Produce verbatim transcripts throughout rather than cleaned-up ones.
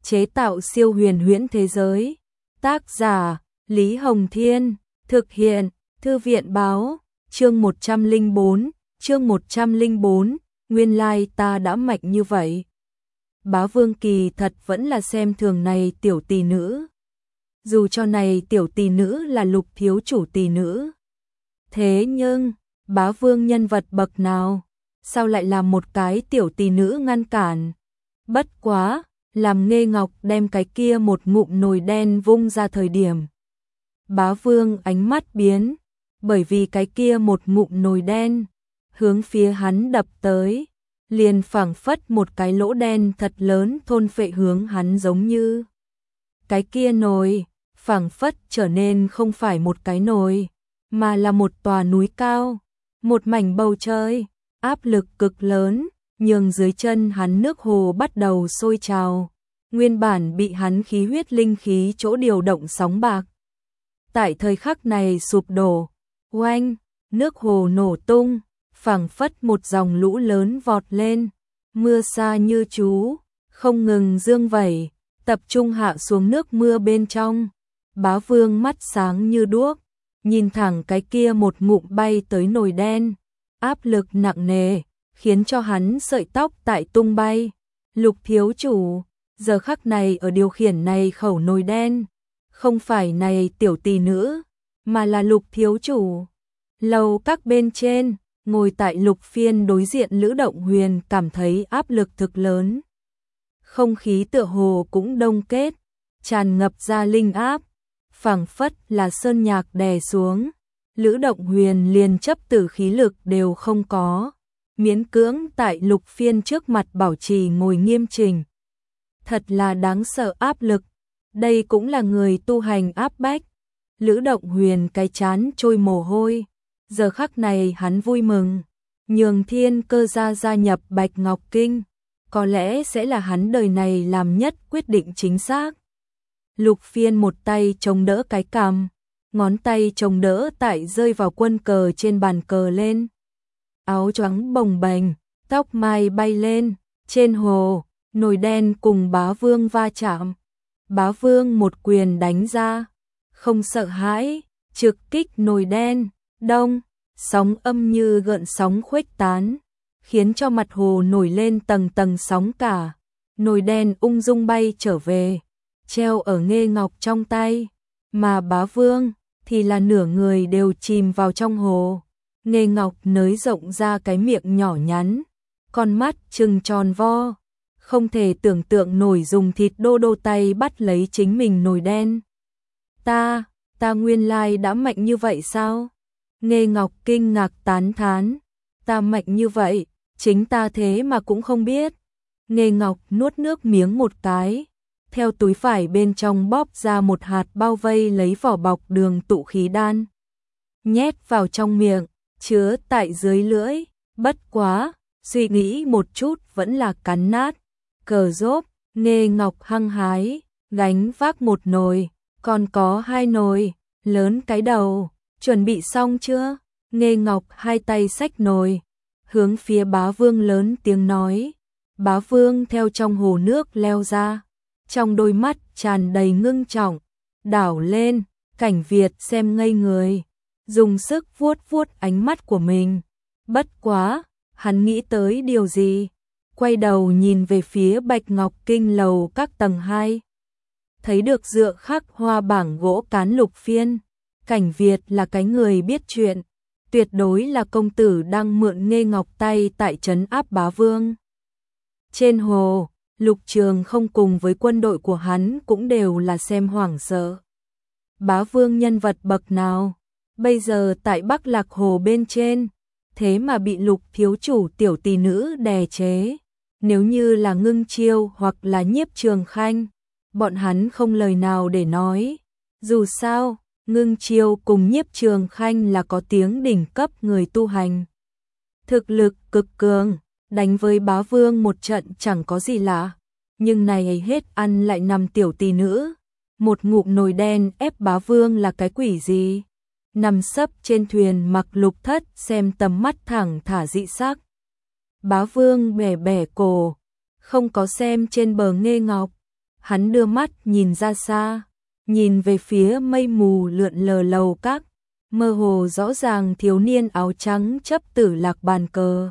chế tạo siêu huyền huyễn thế giới. Tác giả Lý Hồng Thiên, thực hiện Thư viện Báo. Chương một trăm lẻ bốn, chương một trăm lẻ bốn, nguyên lai ta đã mạnh như vậy. Bá Vương kỳ thật vẫn là xem thường này tiểu tỷ nữ. Dù cho này tiểu tỷ nữ là Lục thiếu chủ tỷ nữ. Thế nhưng, Bá Vương nhân vật bậc nào, sao lại làm một cái tiểu tỷ nữ ngăn cản? Bất quá, làm Nghê Ngọc đem cái kia một ngụm nồi đen vung ra thời điểm. Bá Vương ánh mắt biến, bởi vì cái kia một ngụm nồi đen, hướng phía hắn đập tới, liền phảng phất một cái lỗ đen thật lớn thôn phệ hướng hắn giống như. Cái kia nồi, phảng phất trở nên không phải một cái nồi, mà là một tòa núi cao, một mảnh bầu trời, áp lực cực lớn, nhường dưới chân hắn nước hồ bắt đầu sôi trào, nguyên bản bị hắn khí huyết linh khí chỗ điều động sóng bạc. Tại thời khắc này sụp đổ, oanh, nước hồ nổ tung, phảng phất một dòng lũ lớn vọt lên, mưa sa như chú, không ngừng dương vẩy, tập trung hạ xuống nước mưa bên trong. Bá Vương mắt sáng như đuốc, nhìn thẳng cái kia một ngụm bay tới nồi đen, áp lực nặng nề, khiến cho hắn sợi tóc tại tung bay. Lục thiếu chủ, giờ khắc này ở điều khiển này khẩu nồi đen, không phải này tiểu tỷ nữ, mà là Lục thiếu chủ. Lầu các bên trên, ngồi tại Lục Phiên đối diện Lữ Động Huyền cảm thấy áp lực thực lớn. Không khí tựa hồ cũng đông kết, tràn ngập ra linh áp, phảng phất là sơn nhạc đè xuống. Lữ Động Huyền liền chấp tử khí lực đều không có, miễn cưỡng tại Lục Phiên trước mặt bảo trì ngồi nghiêm chỉnh. Thật là đáng sợ áp lực, đây cũng là người tu hành áp bách. Lữ Động Huyền cái chán trôi mồ hôi, giờ khắc này hắn vui mừng, nhường Thiên Cơ gia gia nhập Bạch Ngọc Kinh, có lẽ sẽ là hắn đời này làm nhất quyết định chính xác. Lục Phiên một tay chống đỡ cái cằm, ngón tay chống đỡ tại rơi vào quân cờ trên bàn cờ lên. Áo choàng bồng bềnh, tóc mai bay lên, trên hồ, nồi đen cùng Bá Vương va chạm. Bá Vương một quyền đánh ra, không sợ hãi, trực kích nồi đen, đông, sóng âm như gợn sóng khuếch tán, khiến cho mặt hồ nổi lên tầng tầng sóng cả. Nồi đen ung dung bay trở về, treo ở Nghê Ngọc trong tay, mà Bá Vương thì là nửa người đều chìm vào trong hồ. Nghê Ngọc nới rộng ra cái miệng nhỏ nhắn, con mắt trừng tròn vo, không thể tưởng tượng nổi dùng thịt đô đô tay bắt lấy chính mình nồi đen. Ta, ta nguyên lai đã mạnh như vậy sao? Nghê Ngọc kinh ngạc tán thán, ta mạnh như vậy, chính ta thế mà cũng không biết. Nghê Ngọc nuốt nước miếng một cái, theo túi phải bên trong bóp ra một hạt bao vây lấy vỏ bọc đường tụ khí đan, nhét vào trong miệng, chứa tại dưới lưỡi, bất quá, suy nghĩ một chút vẫn là cắn nát. Cờ rốt, Nghê Ngọc hăng hái, gánh vác một nồi, còn có hai nồi, lớn cái đầu, chuẩn bị xong chưa? Nghê Ngọc hai tay xách nồi, hướng phía Bá Vương lớn tiếng nói. Bá Vương theo trong hồ nước leo ra, trong đôi mắt tràn đầy ngưng trọng, đảo lên, Cảnh Việt xem ngây người, dùng sức vuốt vuốt ánh mắt của mình. Bất quá, hắn nghĩ tới điều gì? Quay đầu nhìn về phía Bạch Ngọc Kinh lầu các tầng hai. Thấy được dựa khắc hoa bảng gỗ cán Lục Phiên. Cảnh Việt là cái người biết chuyện, tuyệt đối là công tử đang mượn Nghê Ngọc tay tại trấn áp Bá Vương. Trên hồ, Lục Trường không cùng với quân đội của hắn cũng đều là xem hoảng sợ. Bá Vương nhân vật bậc nào, bây giờ tại Bắc Lạc Hồ bên trên, thế mà bị Lục thiếu chủ tiểu tỷ nữ đè chế. Nếu như là Ngưng Chiêu hoặc là Nhiếp Trường Khanh, bọn hắn không lời nào để nói. Dù sao, Ngưng Chiêu cùng Nhiếp Trường Khanh là có tiếng đỉnh cấp người tu hành, thực lực cực cường, đánh với Bá Vương một trận chẳng có gì lạ. Nhưng này hết ăn lại nằm tiểu tỷ nữ, một ngụm nồi đen ép Bá Vương là cái quỷ gì? Nằm sấp trên thuyền mặc Lục Thất xem tầm mắt thẳng thả dị sắc. Bá Vương bẻ bẻ cổ, không có xem trên bờ Nghê Ngọc, Hắn đưa mắt nhìn ra xa, nhìn về phía mây mù lượn lờ lầu các, mơ hồ rõ ràng thiếu niên áo trắng chấp tử lạc bàn cờ.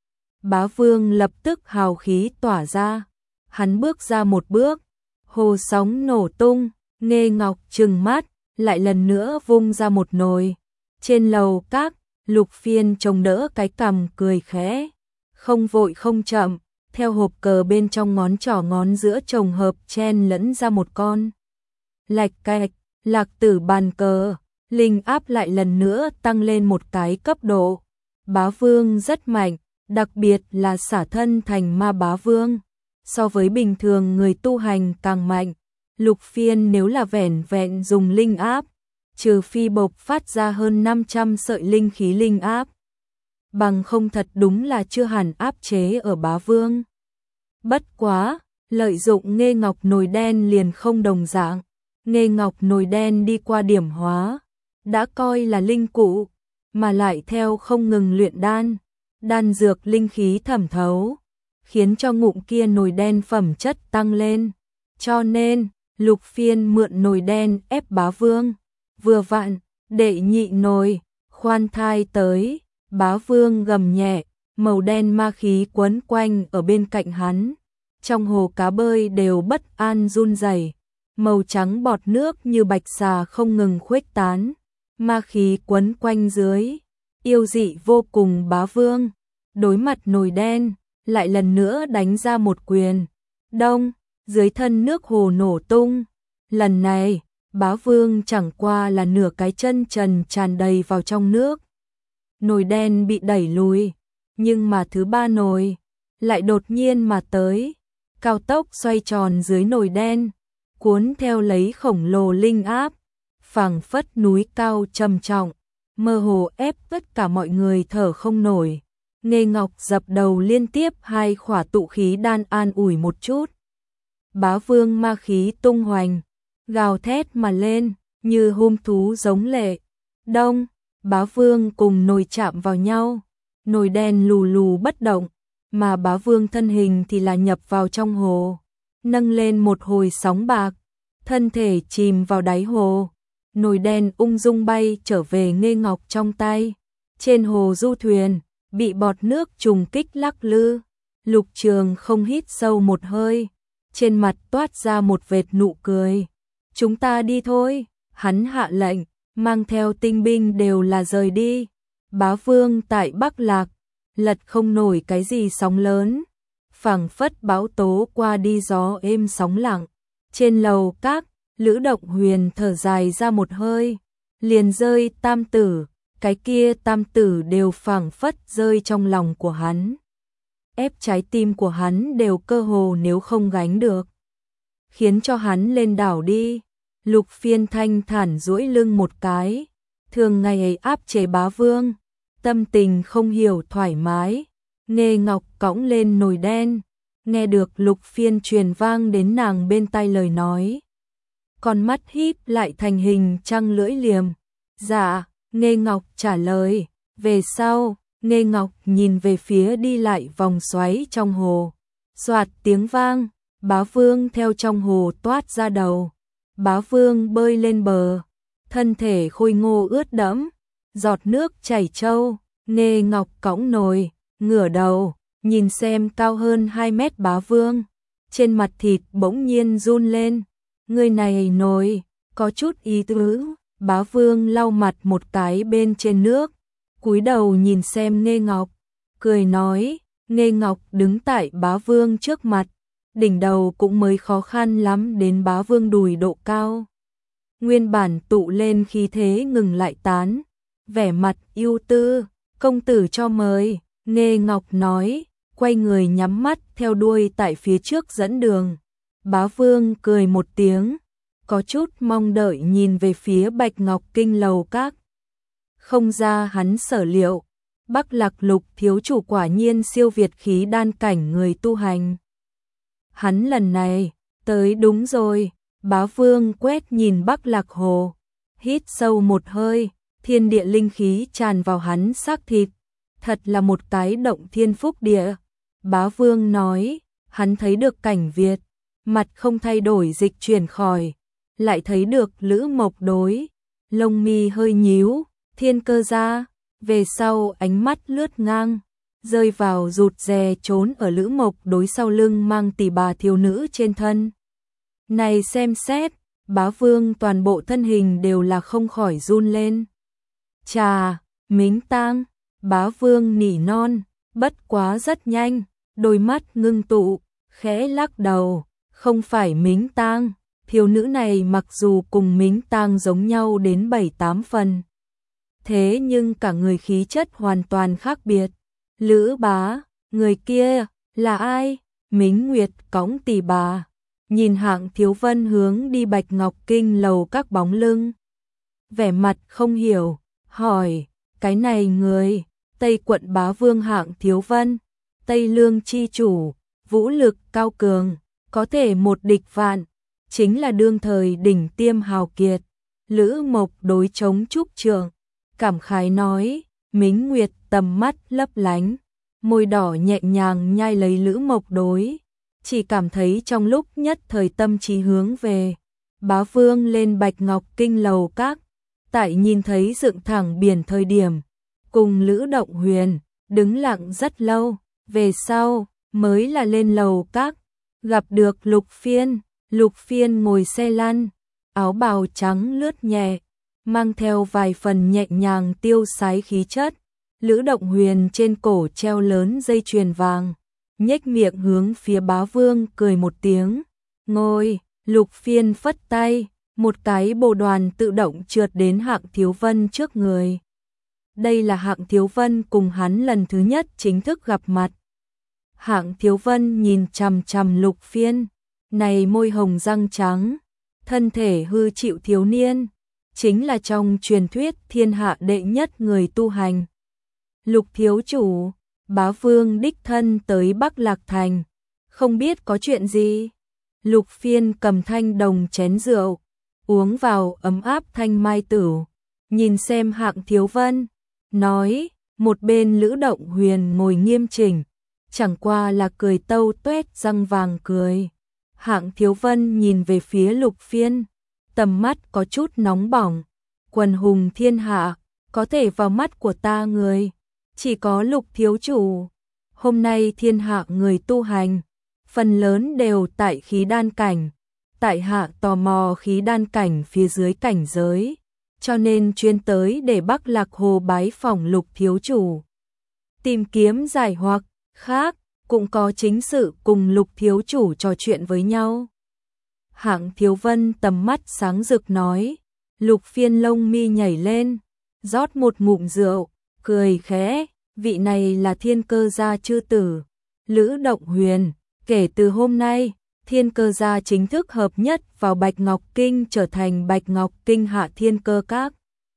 Bá Vương lập tức hào khí tỏa ra, hắn bước ra một bước, hồ sóng nổ tung, Nghê Ngọc trừng mắt, lại lần nữa vung ra một nồi. Trên lầu các, Lục Phiên chống đỡ cái cằm cười khẽ, không vội không chậm, theo hộp cờ bên trong ngón trỏ ngón giữa chồng hợp chen lẫn ra một con. Lạch cạch, lạc tử bàn cờ, linh áp lại lần nữa tăng lên một cái cấp độ. Bá Vương rất mạnh, đặc biệt là xả thân thành ma bá vương. So với bình thường người tu hành càng mạnh, Lục Phiên nếu là vẻn vẹn dùng linh áp, trừ phi bộc phát ra hơn năm trăm sợi linh khí linh áp, bằng không thật đúng là chưa hẳn áp chế ở bá vương. Bất quá, lợi dụng Nghê Ngọc nồi đen liền không đồng dạng. Nghê Ngọc nồi đen đi qua điểm hóa, đã coi là linh cụ, mà lại theo không ngừng luyện đan, đan dược linh khí thẩm thấu, khiến cho ngụm kia nồi đen phẩm chất tăng lên. Cho nên, Lục Phiên mượn nồi đen ép bá vương, vừa vặn, đệ nhị nồi, khoan thai tới, bá vương gầm nhẹ, màu đen ma khí quấn quanh ở bên cạnh hắn. Trong hồ cá bơi đều bất an run rẩy, màu trắng bọt nước như bạch xà không ngừng khuếch tán, ma khí quấn quanh dưới, yêu dị vô cùng. Bá Vương đối mặt nồi đen, lại lần nữa đánh ra một quyền. Đông, dưới thân nước hồ nổ tung. Lần này, Bá Vương chẳng qua là nửa cái chân trần tràn đầy vào trong nước. Nồi đen bị đẩy lùi, nhưng mà thứ ba nồi lại đột nhiên mà tới, cao tốc xoay tròn dưới nồi đen, cuốn theo lấy khổng lồ linh áp, phảng phất núi cao trầm trọng, mơ hồ ép tất cả mọi người thở không nổi. Nghê Ngọc dập đầu liên tiếp hai khỏa tụ khí đan an ủi một chút. Bá Vương ma khí tung hoành, gào thét mà lên, như hung thú giống lệ. Đông, Bá Vương cùng nồi chạm vào nhau, nồi đen lù lù bất động, mà Bá Vương thân hình thì là nhập vào trong hồ, nâng lên một hồi sóng bạc, thân thể chìm vào đáy hồ. Nồi đen ung dung bay trở về Nghê Ngọc trong tay. Trên hồ du thuyền, bị bọt nước trùng kích lắc lư. Lục Trường không hít sâu một hơi, trên mặt toát ra một vệt nụ cười. Chúng ta đi thôi, hắn hạ lệnh, mang theo tinh binh đều là rời đi. Bá Vương tại Bắc Lạc, lật không nổi cái gì sóng lớn, phảng phất bão tố qua đi gió êm sóng lặng. Trên lầu các, Lữ Động Huyền thở dài ra một hơi, liền rơi tam tử, cái kia tam tử đều phảng phất rơi trong lòng của hắn. Ép trái tim của hắn đều cơ hồ nếu không gánh được, khiến cho hắn lên đảo đi. Lục Phiên thanh thản duỗi lưng một cái, thường ngày ấy áp chế Bá Vương, tâm tình không hiểu thoải mái. Nghê Ngọc cõng lên nồi đen, nghe được Lục Phiên truyền vang đến nàng bên tai lời nói, con mắt híp lại thành hình trăng lưỡi liềm. Dạ, Nghê Ngọc trả lời. Về sau, Nghê Ngọc nhìn về phía đi lại vòng xoáy trong hồ. Soạt tiếng vang, Bá Vương theo trong hồ toát ra đầu. Bá Vương bơi lên bờ, thân thể khôi ngô ướt đẫm, giọt nước chảy trâu. Nghê Ngọc cõng nồi, ngửa đầu, nhìn xem cao hơn hai mét Bá Vương. Trên mặt thịt bỗng nhiên run lên. Người này nồi, có chút ý tứ. Bá Vương lau mặt một cái bên trên nước, cúi đầu nhìn xem Nghê Ngọc, cười nói. Nghê Ngọc đứng tại Bá Vương trước mặt, đỉnh đầu cũng mới khó khăn lắm đến Bá Vương đùi độ cao. Nguyên bản tụ lên khí thế ngừng lại tán, vẻ mặt ưu tư. Công tử cho mời. Nghê Ngọc nói, quay người nhắm mắt theo đuôi tại phía trước dẫn đường. Bá Vương cười một tiếng, có chút mong đợi nhìn về phía Bạch Ngọc Kinh lầu các. Không ra hắn sở liệu, Bắc Lạc Lục thiếu chủ quả nhiên siêu việt khí đan cảnh người tu hành. Hắn lần này, tới đúng rồi. Bá Vương quét nhìn Bắc Lạc Hồ, hít sâu một hơi, thiên địa linh khí tràn vào hắn xác thịt. Thật là một cái động thiên phúc địa. Bá Vương nói, hắn thấy được cảnh Việt, mặt không thay đổi dịch chuyển khỏi, lại thấy được Lữ Mộc Đối, lông mi hơi nhíu, Thiên Cơ gia, về sau ánh mắt lướt ngang, rơi vào rụt rè trốn ở Lữ Mộc Đối sau lưng mang tỷ bà thiếu nữ trên thân. Này xem xét, Bá Vương toàn bộ thân hình đều là không khỏi run lên. Chà, Mính Tang, Bá Vương nỉ non, bất quá rất nhanh, đôi mắt ngưng tụ, khẽ lắc đầu, không phải Mính Tang, thiếu nữ này mặc dù cùng Mính Tang giống nhau đến bảy tám phần. Thế nhưng cả người khí chất hoàn toàn khác biệt. Lữ bá, người kia, là ai? Mính Nguyệt cõng tỷ bà, nhìn Hạng Thiếu Vân hướng đi Bạch Ngọc Kinh lầu các bóng lưng. Vẻ mặt không hiểu, hỏi, cái này người, Tây quận Bá Vương Hạng Thiếu Vân, Tây Lương chi chủ, vũ lực cao cường, có thể một địch vạn, chính là đương thời đỉnh tiêm hào kiệt. Lữ Mộc Đối chống trúc trượng, cảm khái nói, Mính Nguyệt tầm mắt lấp lánh, môi đỏ nhẹ nhàng nhai lấy Lữ Mộc Đối, chỉ cảm thấy trong lúc nhất thời tâm trí hướng về. Bá Vương lên Bạch Ngọc Kinh lầu các, tại nhìn thấy dựng thẳng biển thời điểm, cùng Lữ Động Huyền, đứng lặng rất lâu, về sau, mới là lên lầu các, gặp được Lục Phiên, Lục Phiên ngồi xe lăn, áo bào trắng lướt nhẹ, mang theo vài phần nhẹ nhàng tiêu sái khí chất. Lữ Động Huyền trên cổ treo lớn dây chuyền vàng, nhếch miệng hướng phía Bá Vương cười một tiếng, ngồi. Lục Phiên phất tay, một cái bồ đoàn tự động trượt đến Hạng Thiếu Vân trước người. Đây là Hạng Thiếu Vân cùng hắn lần thứ nhất chính thức gặp mặt. Hạng Thiếu Vân nhìn chằm chằm Lục Phiên, này môi hồng răng trắng, thân thể hư chịu thiếu niên, chính là trong truyền thuyết thiên hạ đệ nhất người tu hành. Lục thiếu chủ, Bá Vương đích thân tới Bắc Lạc Thành, không biết có chuyện gì. Lục Phiên cầm thanh đồng chén rượu, uống vào ấm áp thanh mai tử, nhìn xem Hạng Thiếu Vân, nói, một bên Lữ Động Huyền ngồi nghiêm chỉnh, chẳng qua là cười tâu tuét răng vàng cười. Hạng Thiếu Vân nhìn về phía Lục Phiên, tầm mắt có chút nóng bỏng, quần hùng thiên hạ, có thể vào mắt của ta người, chỉ có Lục thiếu chủ. Hôm nay thiên hạ người tu hành, phần lớn đều tại khí đan cảnh, tại hạ tò mò khí đan cảnh phía dưới cảnh giới, cho nên chuyên tới để Bắc Lạc Hồ bái phỏng Lục thiếu chủ. Tìm kiếm giải hoặc, khác, cũng có chính sự cùng Lục thiếu chủ trò chuyện với nhau. Hạng Thiếu Vân tầm mắt sáng rực nói, Lục Phiên lông mi nhảy lên, rót một ngụm rượu, cười khẽ, vị này là Thiên Cơ gia chư tử, Lữ Động Huyền. Kể từ hôm nay, Thiên Cơ gia chính thức hợp nhất vào Bạch Ngọc Kinh trở thành Bạch Ngọc Kinh Hạ Thiên Cơ Các.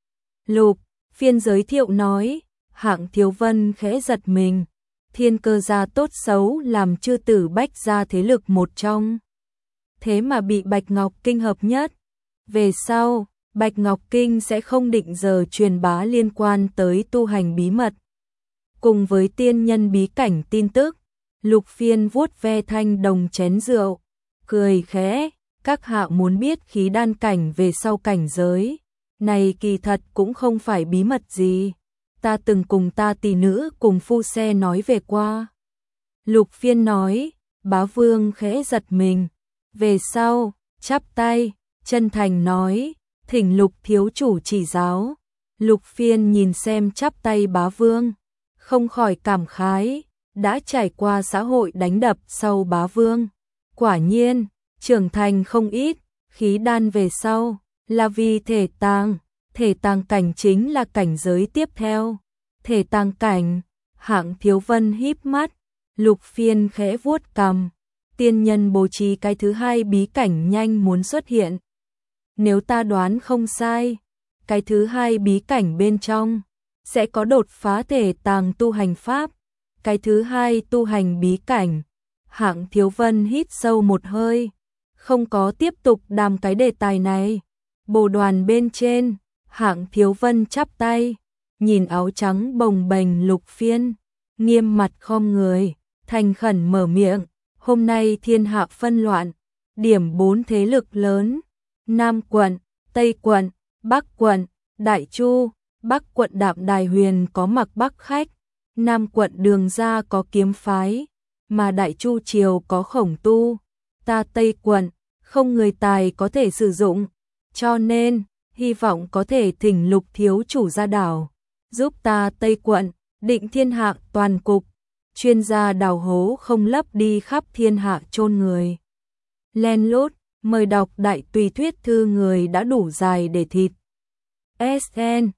Lục Phiên giới thiệu nói, Hạng Thiếu Vân khẽ giật mình, Thiên Cơ gia tốt xấu làm chư tử Bách gia thế lực một trong. Thế mà bị Bạch Ngọc Kinh hợp nhất. Về sau, Bạch Ngọc Kinh sẽ không định giờ truyền bá liên quan tới tu hành bí mật. Cùng với tiên nhân bí cảnh tin tức, Lục Phiên vuốt ve thanh đồng chén rượu, cười khẽ, các hạ muốn biết khí đan cảnh về sau cảnh giới, này kỳ thật cũng không phải bí mật gì, ta từng cùng ta tỷ nữ cùng phu xe nói về qua. Lục Phiên nói, Bá Vương khẽ giật mình, về sau, chắp tay, chân thành nói, thỉnh Lục thiếu chủ chỉ giáo. Lục Phiên nhìn xem chắp tay Bá Vương, không khỏi cảm khái, đã trải qua xã hội đánh đập sau Bá Vương, quả nhiên, trưởng thành không ít, khí đan về sau, là vì thể tàng, thể tàng cảnh chính là cảnh giới tiếp theo. Thể tàng cảnh, Hạng Thiếu Vân híp mắt, Lục Phiên khẽ vuốt cằm, tiên nhân bố trí cái thứ hai bí cảnh nhanh muốn xuất hiện. Nếu ta đoán không sai, cái thứ hai bí cảnh bên trong sẽ có đột phá thể tàng tu hành pháp. Cái thứ hai tu hành bí cảnh. Hạng Thiếu Vân hít sâu một hơi, không có tiếp tục đàm cái đề tài này. Bồ đoàn bên trên, Hạng Thiếu Vân chắp tay, nhìn áo trắng bồng bềnh Lục Phiên, nghiêm mặt khom người, thành khẩn mở miệng, hôm nay thiên hạ phân loạn, Điểm bốn thế lực lớn: Nam quận, Tây quận, Bắc quận. Đại Chu, Bắc quận Đạm Đài Huyền có Mạc Bắc khách, Nam quận Đường Gia có Kiếm phái, mà Đại Chu triều có Khổng Tu. Ta Tây quận không người tài có thể sử dụng, cho nên hy vọng có thể thỉnh Lục thiếu chủ ra đảo, giúp ta Tây quận định thiên hạ toàn cục. Chuyên gia đào hố không lấp đi khắp thiên hạ chôn người. Len lút, mời đọc đại tùy thuyết thư người đã đủ dài để thịt. ét en